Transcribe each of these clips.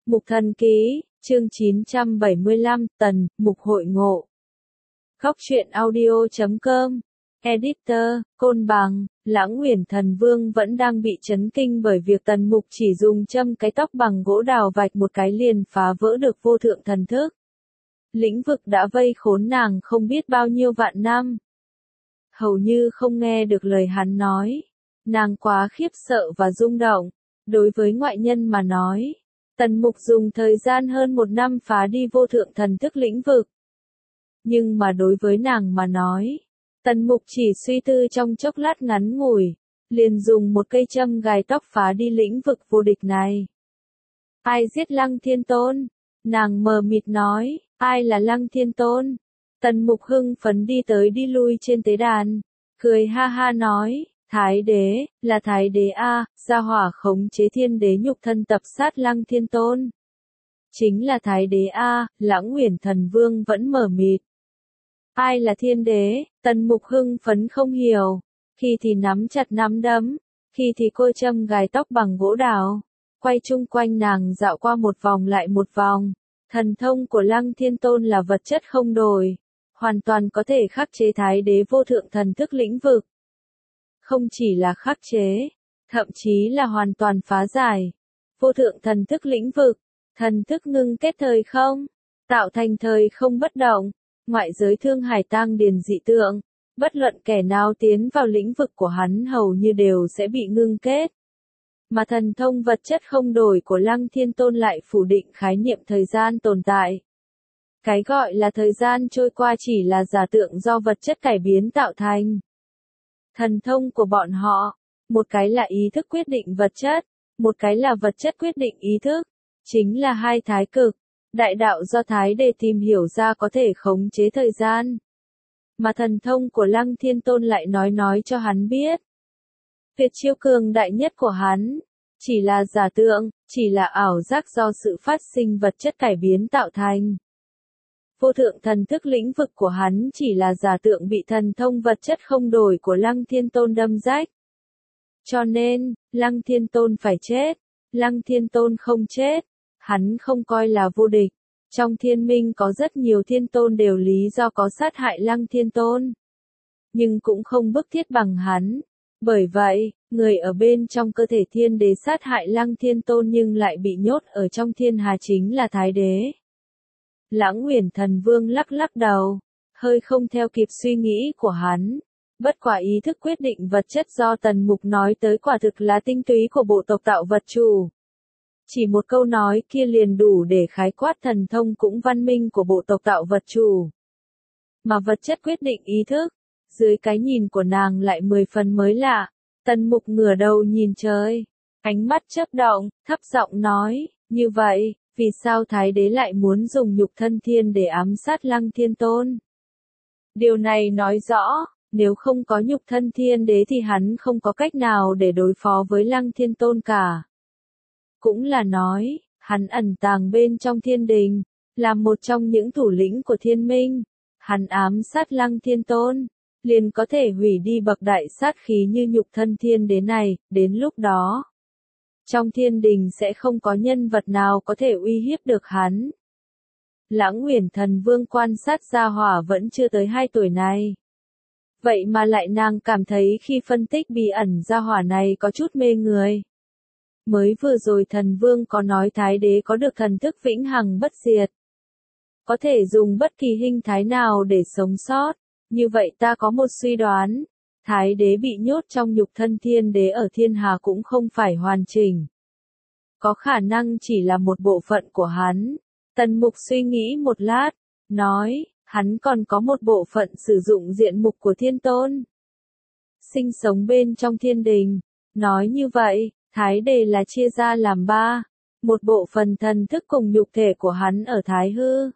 Mục Thần Ký, chương 975, Tần Mục hội ngộ. Góc truyện audio.com. Editor, Côn Bằng. Lãng Uyển Thần Vương vẫn đang bị chấn kinh bởi việc Tần Mục chỉ dùng châm cái tóc bằng gỗ đào vạch một cái liền phá vỡ được vô thượng thần thức. Lĩnh vực đã vây khốn nàng không biết bao nhiêu vạn năm. Hầu như không nghe được lời hắn nói. Nàng quá khiếp sợ và rung động. Đối với ngoại nhân mà nói, Tần Mục dùng thời gian hơn 1 năm phá đi vô thượng thần thức lĩnh vực. Nhưng mà đối với nàng mà nói, Tần Mục chỉ suy tư trong chốc lát ngắn ngủi, liền dùng một cây châm gài tóc phá đi lĩnh vực vô địch này. Ai giết Lăng Thiên Tôn? Nàng mờ mịt nói, ai là Lăng Thiên Tôn? Tần Mục hưng phấn đi tới đi lui trên tế đàn, cười ha ha nói, Thái đế, là Thái đế a, gia hỏa khống chế thiên đế nhục thân tập sát Lăng Thiên Tôn. Chính là Thái đế a, Lãng Uyển Thần Vương vẫn mờ mịt. Ai là thiên đế? Tần Mục hưng phấn không hiểu, khi thì nắm chặt nắm đấm, khi thì cô châm gài tóc bằng gỗ đào, quay chung quanh nàng dạo qua một vòng lại một vòng. Thần thông của Lăng Thiên Tôn là vật chất không đổi, hoàn toàn có thể khắc chế Thái đế vô thượng thần thức lĩnh vực. Không chỉ là khắc chế, thậm chí là hoàn toàn phá giải. Vô thượng thần thức lĩnh vực, thần thức ngưng kết thời không, tạo thành thời không bất động, ngoại giới thương hải tang điền dị tượng, bất luận kẻ nào tiến vào lĩnh vực của hắn hầu như đều sẽ bị ngưng kết. Mà thần thông vật chất không đổi của Lăng Thiên Tôn lại phủ định khái niệm thời gian tồn tại. Cái gọi là thời gian trôi qua chỉ là giả tượng do vật chất cải biến tạo thành. Thần thông của bọn họ, một cái là ý thức quyết định vật chất, một cái là vật chất quyết định ý thức, chính là hai thái cực. Đại đạo do Thái Đế tìm hiểu ra có thể khống chế thời gian. Mà thần thông của Lăng Thiên Tôn lại nói cho hắn biết. Tuyệt chiêu cường đại nhất của hắn, chỉ là giả tượng, chỉ là ảo giác do sự phát sinh vật chất cải biến tạo thành. Vô thượng thần thức lĩnh vực của hắn chỉ là giả tượng bị thần thông vật chất không đổi của Lăng Thiên Tôn đâm rách. Cho nên, Lăng Thiên Tôn phải chết. Lăng Thiên Tôn không chết, hắn không coi là vô địch. Trong thiên minh có rất nhiều thiên tôn đều lý do có sát hại Lăng Thiên Tôn. Nhưng cũng không bức thiết bằng hắn. Bởi vậy, người ở bên trong cơ thể thiên đế sát hại Lăng Thiên Tôn nhưng lại bị nhốt ở trong thiên hà chính là Thái đế. Lãng Uyển Thần Vương lắc lắc đầu, hơi không theo kịp suy nghĩ của hắn. Bất quả ý thức quyết định vật chất do Tần Mục nói tới quả thực là tinh túy của bộ tộc tạo vật chủ. Chỉ một câu nói kia liền đủ để khái quát thần thông cũng văn minh của bộ tộc tạo vật chủ. Mà vật chất quyết định ý thức, dưới cái nhìn của nàng lại 10 phần mới lạ. Tần Mục ngửa đầu nhìn trời, ánh mắt chớp động, thấp giọng nói, như vậy, vì sao Thái đế lại muốn dùng nhục thân thiên để ám sát Lăng Thiên Tôn? Điều này nói rõ, nếu không có nhục thân thiên đế thì hắn không có cách nào để đối phó với Lăng Thiên Tôn cả. Cũng là nói, hắn ẩn tàng bên trong thiên đình, là một trong những thủ lĩnh của thiên minh. Hắn ám sát Lăng Thiên Tôn, liền có thể hủy đi bậc đại sát khí như nhục thân thiên đế này, đến lúc đó. Trong thiên đình sẽ không có nhân vật nào có thể uy hiếp được hắn. Lãng Uyển Thần Vương quan sát gia hỏa vẫn chưa tới 2 tuổi này. Vậy mà lại nàng cảm thấy khi phân tích bí ẩn gia hỏa này có chút mê người. Mới vừa rồi thần vương có nói Thái đế có được thần thức vĩnh hằng bất diệt. Có thể dùng bất kỳ hình thái nào để sống sót. Như vậy ta có một suy đoán. Thái đế bị nhốt trong nhục thân thiên đế ở thiên hà cũng không phải hoàn chỉnh. Có khả năng chỉ là một bộ phận của hắn. Tần Mục suy nghĩ một lát, nói, hắn còn có một bộ phận sử dụng diện mục của thiên tôn. Sinh sống bên trong thiên đình. Nói như vậy, Thái đế là chia ra làm 3. Một bộ phần thần thức cùng nhục thể của hắn ở Thái hư.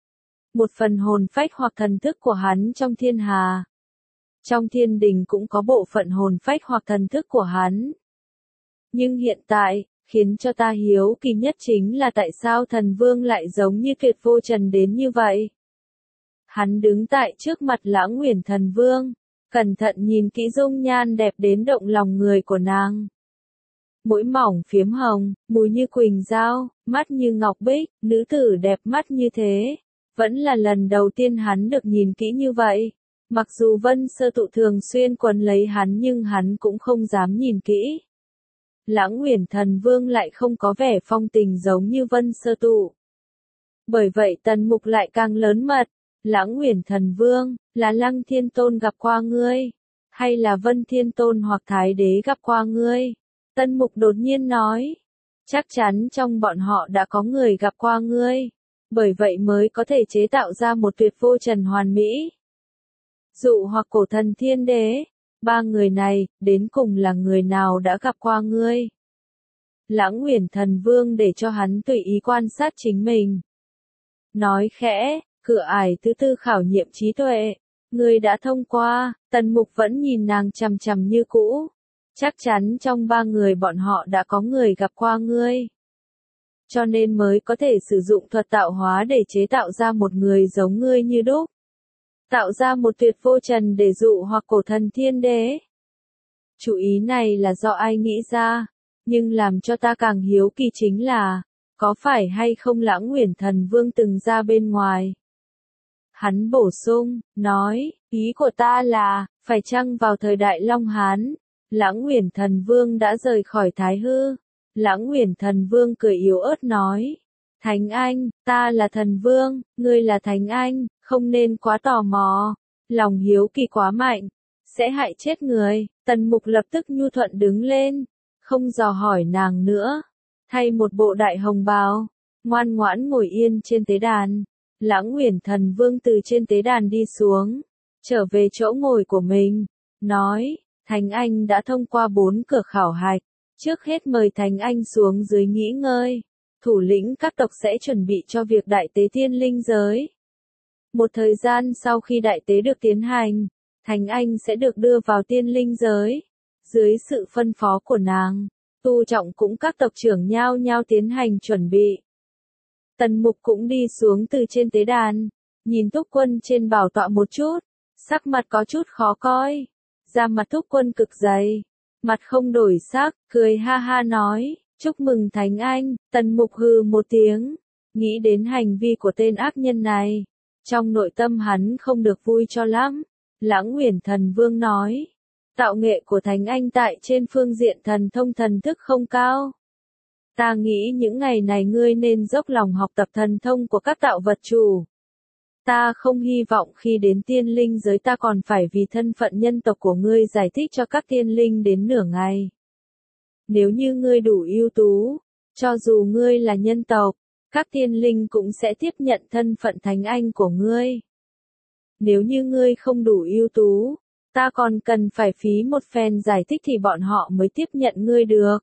Một phần hồn phách hoặc thần thức của hắn trong thiên hà. Trong thiên đình cũng có bộ phận hồn phách hoặc thần thức của hắn. Nhưng hiện tại, khiến cho ta hiếu kỳ nhất chính là tại sao thần vương lại giống như Kiệt Vô Trần đến như vậy. Hắn đứng tại trước mặt Lãng Uyển Thần Vương, cẩn thận nhìn kỹ dung nhan đẹp đến động lòng người của nàng. Mũi mỏng phiếm hồng, mùi như quỳnh dao, mắt như ngọc bích, nữ tử đẹp mắt như thế. Vẫn là lần đầu tiên hắn được nhìn kỹ như vậy. Mặc dù Vân Sơ Tụ thường xuyên quấn lấy hắn nhưng hắn cũng không dám nhìn kỹ. Lãng Uyển Thần Vương lại không có vẻ phong tình giống như Vân Sơ Tụ. Bởi vậy Tần Mục lại càng lớn mật. Lãng Uyển Thần Vương, là Lăng Thiên Tôn gặp qua ngươi? Hay là Vân Thiên Tôn hoặc Thái Đế gặp qua ngươi? Tần Mục đột nhiên nói. Chắc chắn trong bọn họ đã có người gặp qua ngươi. Bởi vậy mới có thể chế tạo ra một tuyệt vô trần hoàn mỹ. Dụ hoặc Cổ Thần Thiên Đế. Ba người này, đến cùng là người nào đã gặp qua ngươi? Lãng Uyển Thần Vương để cho hắn tùy ý quan sát chính mình. Nói khẽ, cửa ải thứ tư khảo nghiệm trí tuệ. Ngươi đã thông qua. Tần Mục vẫn nhìn nàng chằm chằm như cũ. Chắc chắn trong ba người bọn họ đã có người gặp qua ngươi. Cho nên mới có thể sử dụng thuật tạo hóa để chế tạo ra một người giống ngươi như đúc. Tạo ra một tuyệt vô trần để dụ hoặc Cổ Thần Thiên Đế. Chủ ý này là do ai nghĩ ra, nhưng làm cho ta càng hiếu kỳ chính là, có phải hay không Lãng Uyển Thần Vương từng ra bên ngoài? Hắn bổ sung, nói, ý của ta là, phải chăng vào thời đại Long Hán, Lãng Uyển Thần Vương đã rời khỏi Thái Hư? Lãng Uyển Thần Vương cười yếu ớt nói, Thánh Anh, ta là Thần Vương, ngươi là Thánh Anh, không nên quá tò mò, lòng hiếu kỳ quá mạnh, sẽ hại chết người. Tần Mục lập tức nhu thuận đứng lên, không dò hỏi nàng nữa, thay một bộ đại hồng bào, ngoan ngoãn ngồi yên trên tế đàn. Lãng Uyển Thần Vương từ trên tế đàn đi xuống, trở về chỗ ngồi của mình, nói, Thánh Anh đã thông qua 4 cửa khảo hạch, trước hết mời Thánh Anh xuống dưới nghỉ ngơi. Thủ lĩnh các tộc sẽ chuẩn bị cho việc đại tế tiên linh giới. Một thời gian sau khi đại tế được tiến hành, Thánh Anh sẽ được đưa vào tiên linh giới. Dưới sự phân phó của nàng, Tu Trọng cũng các tộc trưởng nhao nhao tiến hành chuẩn bị. Tần Mục cũng đi xuống từ trên tế đàn, nhìn Thúc Quân trên bảo tọa một chút, sắc mặt có chút khó coi. Da mặt Thúc Quân cực dày, mặt không đổi sắc, cười ha ha nói, chúc mừng Thánh Anh. Tần Mục hừ một tiếng, nghĩ đến hành vi của tên ác nhân này. Trong nội tâm hắn không được vui cho lắm. Lãng Uyển Thần Vương nói, tạo nghệ của Thánh Anh tại trên phương diện thần thông thần thức không cao. Ta nghĩ những ngày này ngươi nên dốc lòng học tập thần thông của các tạo vật chủ. Ta không hy vọng khi đến tiên linh giới ta còn phải vì thân phận nhân tộc của ngươi giải thích cho các tiên linh đến nửa ngày. Nếu như ngươi đủ ưu tú, cho dù ngươi là nhân tộc, các tiên linh cũng sẽ tiếp nhận thân phận Thánh Anh của ngươi. Nếu như ngươi không đủ ưu tú, ta còn cần phải phí một phen giải thích thì bọn họ mới tiếp nhận ngươi được.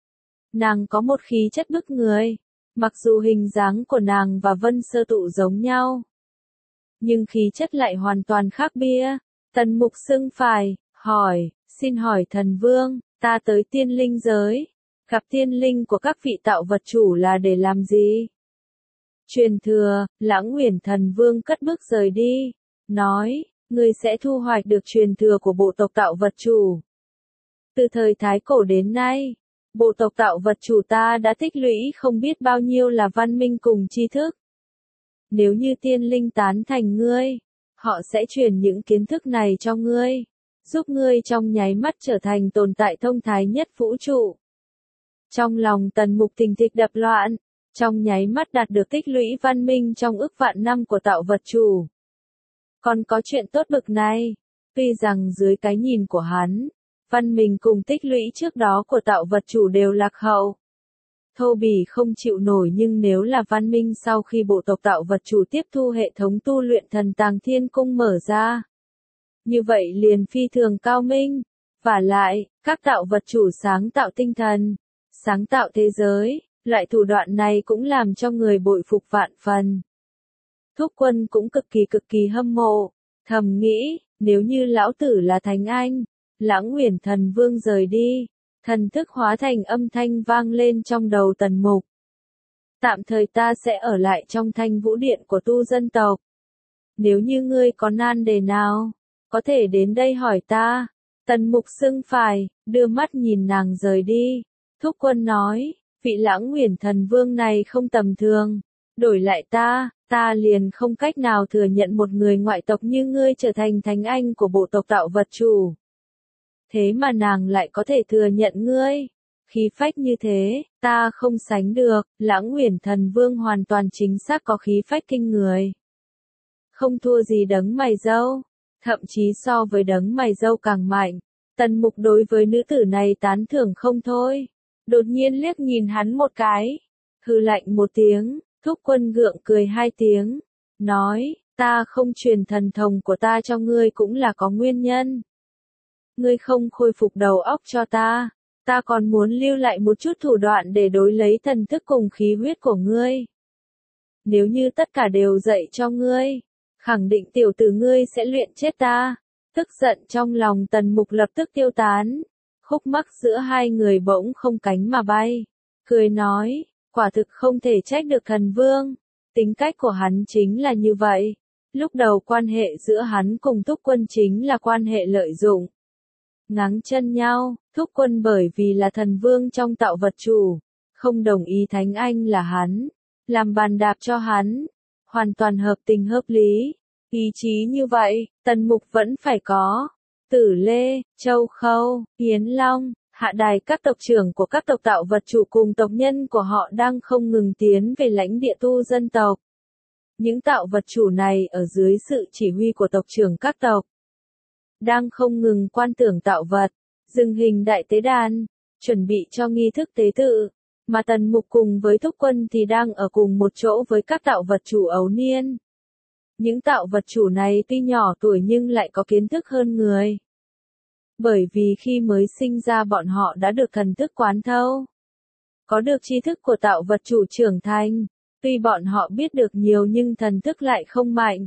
Nàng có một khí chất bức người, mặc dù hình dáng của nàng và Vân Sơ Tụ giống nhau, nhưng khí chất lại hoàn toàn khác biệt. Tần Mục xưng phải, hỏi, xin hỏi Thần Vương, ta tới tiên linh giới, gặp tiên linh của các vị tạo vật chủ là để làm gì? Truyền thừa. Lãng Uyển Thần Vương cất bước rời đi, nói, ngươi sẽ thu hoạch được truyền thừa của bộ tộc tạo vật chủ. Từ thời Thái Cổ đến nay, bộ tộc tạo vật chủ ta đã tích lũy không biết bao nhiêu là văn minh cùng tri thức. Nếu như tiên linh tán thành ngươi, họ sẽ truyền những kiến thức này cho ngươi, giúp ngươi trong nháy mắt trở thành tồn tại thông thái nhất vũ trụ. Trong lòng Tần Mục thình thịch đập loạn, trong nháy mắt đạt được tích lũy văn minh trong ức vạn năm của tạo vật chủ. Còn có chuyện tốt bực này, tuy rằng dưới cái nhìn của hắn, văn minh cùng tích lũy trước đó của tạo vật chủ đều lạc hậu, thô bỉ không chịu nổi, nhưng nếu là văn minh sau khi bộ tộc tạo vật chủ tiếp thu hệ thống tu luyện Thần Tàng Thiên Cung mở ra, như vậy liền phi thường cao minh. Vả lại, các tạo vật chủ sáng tạo tinh thần, sáng tạo thế giới, loại thủ đoạn này cũng làm cho người bội phục vạn phần. Thúc Quân cũng cực kỳ hâm mộ, thầm nghĩ, nếu như lão tử là Thánh Anh. Lãng Uyển Thần Vương rời đi, thần thức hóa thành âm thanh vang lên trong đầu Tần Mục. Tạm thời ta sẽ ở lại trong Thanh Vũ Điện của tu dân tộc. Nếu như ngươi có nan đề nào, có thể đến đây hỏi ta. Tần Mục xưng phải, đưa mắt nhìn nàng rời đi. Thúc Quân nói, vị Lãng Uyển Thần Vương này không tầm thường. Đổi lại ta liền không cách nào thừa nhận một người ngoại tộc như ngươi trở thành thánh anh của bộ tộc tạo vật chủ. Thế mà nàng lại có thể thừa nhận ngươi. Khí phách như thế, ta không sánh được. Lãng Uyển Thần Vương hoàn toàn chính xác có khí phách kinh người. Không thua gì đấng mày râu, thậm chí so với đấng mày râu càng mạnh. Tần Mục đối với nữ tử này tán thưởng không thôi. Đột nhiên liếc nhìn hắn một cái, hừ lạnh một tiếng, Thúc Quân gượng cười hai tiếng, nói, ta không truyền thần thông của ta cho ngươi cũng là có nguyên nhân. Ngươi không khôi phục đầu óc cho ta còn muốn lưu lại một chút thủ đoạn để đối lấy thần thức cùng khí huyết của ngươi. Nếu như tất cả đều dạy cho ngươi, khẳng định tiểu tử ngươi sẽ luyện chết ta. Tức giận trong lòng Tần Mục lập tức tiêu tán. Khúc mắc giữa hai người bỗng không cánh mà bay. Cười nói, quả thực không thể trách được thần vương. Tính cách của hắn chính là như vậy. Lúc đầu quan hệ giữa hắn cùng Thúc Quân chính là quan hệ lợi dụng. Ngáng chân nhau, Thúc Quân bởi vì là thần vương trong tạo vật chủ, không đồng ý thánh anh là hắn, làm bàn đạp cho hắn. Hoàn toàn hợp tình hợp lý. Ý chí như vậy, Tần Mục vẫn phải có. Tử Lê, Châu Khâu, Yến Long, Hạ Đài các tộc trưởng của các tộc tạo vật chủ cùng tộc nhân của họ đang không ngừng tiến về lãnh địa tu dân tộc. Những tạo vật chủ này ở dưới sự chỉ huy của tộc trưởng các tộc, đang không ngừng quan tưởng tạo vật, dựng hình đại tế đàn, chuẩn bị cho nghi thức tế tự. Mà Tần Mục cùng với Thúc Quân thì đang ở cùng một chỗ với các tạo vật chủ ấu niên. Những tạo vật chủ này tuy nhỏ tuổi nhưng lại có kiến thức hơn người. Bởi vì khi mới sinh ra bọn họ đã được thần thức quán thâu. Có được tri thức của tạo vật chủ trưởng thành. Tuy bọn họ biết được nhiều nhưng thần thức lại không mạnh.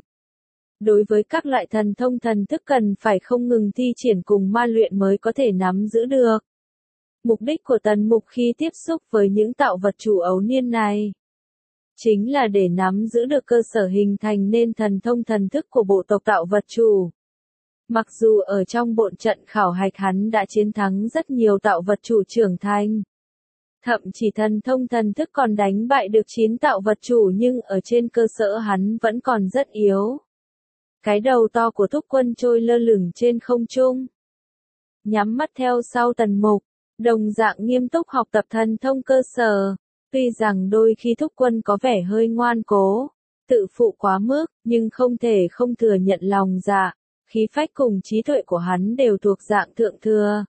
Đối với các loại thần thông thần thức cần phải không ngừng thi triển cùng ma luyện mới có thể nắm giữ được. Mục đích của Tần Mục khi tiếp xúc với những tạo vật chủ ấu niên này, chính là để nắm giữ được cơ sở hình thành nên thần thông thần thức của bộ tộc tạo vật chủ. Mặc dù ở trong bộn trận khảo hạch hắn đã chiến thắng rất nhiều tạo vật chủ trưởng thành. Thậm chỉ thần thông thần thức còn đánh bại được 9 tạo vật chủ nhưng ở trên cơ sở hắn vẫn còn rất yếu. Cái đầu to của Thúc Quân trôi lơ lửng trên không trung. Nhắm mắt theo sau Tần Mục, đồng dạng nghiêm túc học tập thần thông cơ sở. Tuy rằng đôi khi Thúc Quân có vẻ hơi ngoan cố, tự phụ quá mức, nhưng không thể không thừa nhận lòng dạ, khí phách cùng trí tuệ của hắn đều thuộc dạng thượng thừa.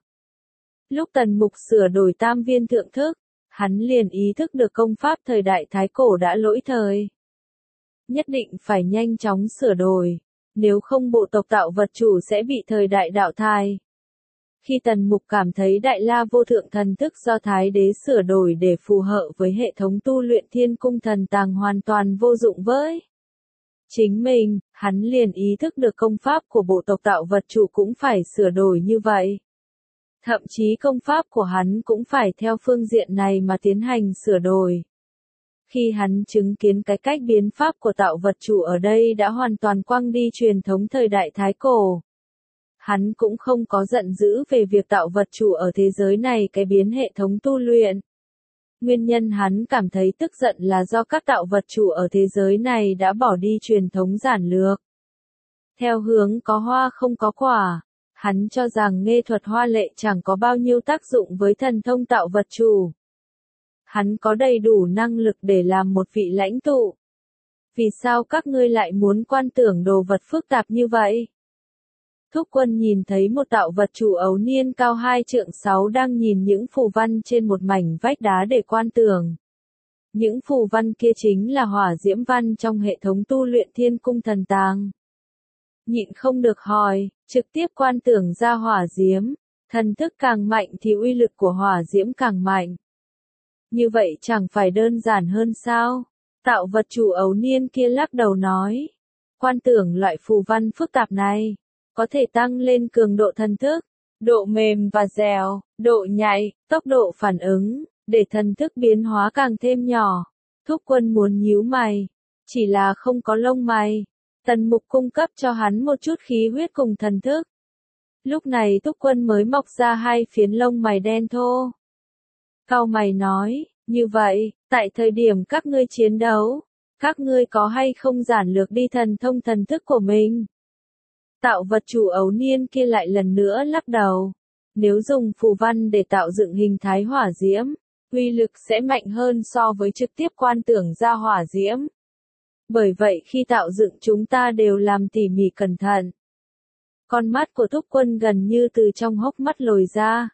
Lúc Tần Mục sửa đổi tam viên thượng thức, hắn liền ý thức được công pháp thời đại Thái Cổ đã lỗi thời. Nhất định phải nhanh chóng sửa đổi, nếu không bộ tộc tạo vật chủ sẽ bị thời đại đào thải. Khi Tần Mục cảm thấy Đại La Vô Thượng thần thức do Thái Đế sửa đổi để phù hợp với hệ thống tu luyện Thiên Cung Thần Tàng hoàn toàn vô dụng với chính mình, hắn liền ý thức được công pháp của bộ tộc tạo vật chủ cũng phải sửa đổi như vậy. Thậm chí công pháp của hắn cũng phải theo phương diện này mà tiến hành sửa đổi. Khi hắn chứng kiến cái cách biến pháp của tạo vật chủ ở đây đã hoàn toàn quăng đi truyền thống thời đại Thái Cổ. Hắn cũng không có giận dữ về việc tạo vật chủ ở thế giới này cái biến hệ thống tu luyện. Nguyên nhân hắn cảm thấy tức giận là do các tạo vật chủ ở thế giới này đã bỏ đi truyền thống giản lược. Theo hướng có hoa không có quả, hắn cho rằng nghệ thuật hoa lệ chẳng có bao nhiêu tác dụng với thần thông tạo vật chủ. Hắn có đầy đủ năng lực để làm một vị lãnh tụ. Vì sao các ngươi lại muốn quan tưởng đồ vật phức tạp như vậy? Thúc Quân nhìn thấy một tạo vật chủ ấu niên cao 2 trượng 6 đang nhìn những phù văn trên một mảnh vách đá để quan tưởng. Những phù văn kia chính là hỏa diễm văn trong hệ thống tu luyện Thiên Cung Thần Tàng. Nhịn không được hỏi, trực tiếp quan tưởng ra hỏa diễm, thần thức càng mạnh thì uy lực của hỏa diễm càng mạnh. Như vậy chẳng phải đơn giản hơn sao? Tạo vật chủ ấu niên kia lắc đầu nói, quan tưởng loại phù văn phức tạp này có thể tăng lên cường độ thần thức, độ mềm và dẻo, độ nhạy, tốc độ phản ứng, để thần thức biến hóa càng thêm nhỏ. Thúc Quân muốn nhíu mày, chỉ là không có lông mày. Tần Mục cung cấp cho hắn một chút khí huyết cùng thần thức. Lúc này Thúc Quân mới mọc ra 2 phiến lông mày đen thô. Cau mày nói, Như vậy, tại thời điểm các ngươi chiến đấu, các ngươi có hay không giản lược đi thần thông thần thức của mình? Tạo vật chủ ấu niên kia lại lần nữa lắc đầu. Nếu dùng phù văn để tạo dựng hình thái hỏa diễm, uy lực sẽ mạnh hơn so với trực tiếp quan tưởng ra hỏa diễm. Bởi vậy khi tạo dựng chúng ta đều làm tỉ mỉ cẩn thận. Con mắt của Thúc Quân gần như từ trong hốc mắt lồi ra.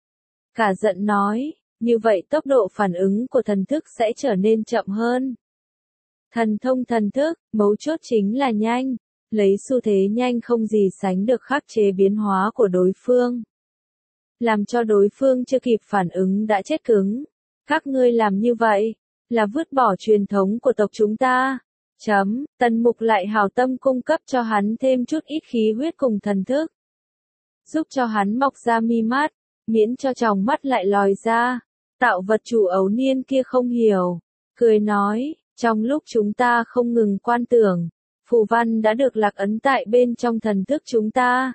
Cả giận nói, như vậy tốc độ phản ứng của thần thức sẽ trở nên chậm hơn. Thần thông thần thức, mấu chốt chính là nhanh, lấy xu thế nhanh không gì sánh được khắc chế biến hóa của đối phương. Làm cho đối phương chưa kịp phản ứng đã chết cứng. Các ngươi làm như vậy, là vứt bỏ truyền thống của tộc chúng ta. Tần Mục lại hào tâm cung cấp cho hắn thêm chút ít khí huyết cùng thần thức. Giúp cho hắn mọc ra mi mắt, miễn cho tròng mắt lại lòi ra. Tạo vật chủ ấu niên kia không hiểu, cười nói, trong lúc chúng ta không ngừng quan tưởng, phù văn đã được lạc ấn tại bên trong thần thức chúng ta.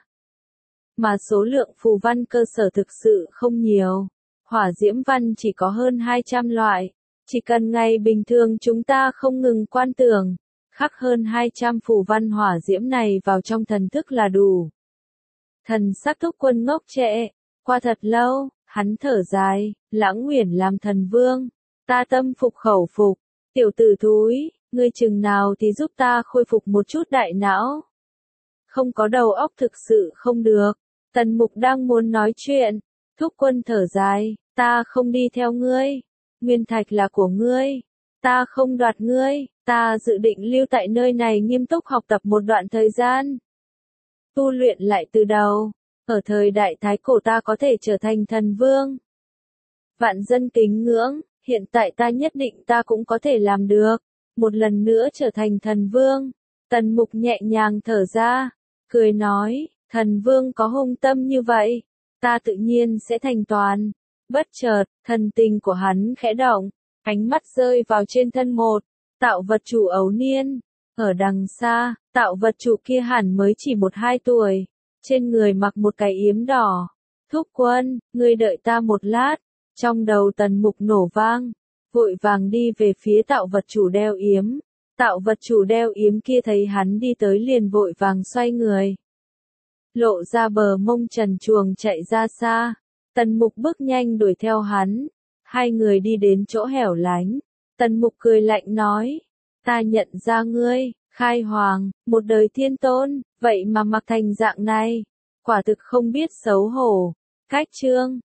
Mà số lượng phù văn cơ sở thực sự không nhiều, hỏa diễm văn chỉ có hơn 200 loại, chỉ cần ngày bình thường chúng ta không ngừng quan tưởng, khắc hơn 200 phù văn hỏa diễm này vào trong thần thức là đủ. Thần sắc Thúc Quân ngốc trệ, qua thật lâu, hắn thở dài, Lãng Uyển làm thần vương, ta tâm phục khẩu phục, tiểu tử thúi, ngươi chừng nào thì giúp ta khôi phục một chút đại não. Không có đầu óc thực sự không được. Tần Mục đang muốn nói chuyện, Thúc Quân thở dài, ta không đi theo ngươi, nguyên thạch là của ngươi, ta không đoạt ngươi, ta dự định lưu tại nơi này nghiêm túc học tập một đoạn thời gian. Tu luyện lại từ đầu, ở thời đại Thái Cổ ta có thể trở thành thần vương. Vạn dân kính ngưỡng, hiện tại ta nhất định ta cũng có thể làm được, một lần nữa trở thành thần vương. Tần Mục nhẹ nhàng thở ra, cười nói, thần vương có hung tâm như vậy, ta tự nhiên sẽ thành toàn. Bất chợt, thần tình của hắn khẽ động, ánh mắt rơi vào trên thân một tạo vật chủ ấu niên. Ở đằng xa, tạo vật chủ kia hẳn mới chỉ 1-2 tuổi, trên người mặc một cái yếm đỏ. Thúc Quân, ngươi đợi ta một lát. Trong đầu Tần Mục nổ vang, vội vàng đi về phía tạo vật chủ đeo yếm. Tạo vật chủ đeo yếm kia thấy hắn đi tới liền vội vàng xoay người, lộ ra bờ mông trần truồng chạy ra xa. Tần Mục bước nhanh đuổi theo hắn. Hai người đi đến chỗ hẻo lánh. Tần Mục cười lạnh nói, ta nhận ra ngươi, Khai Hoàng, một đời thiên tôn, vậy mà mặc thành dạng này, quả thực không biết xấu hổ. Cách chương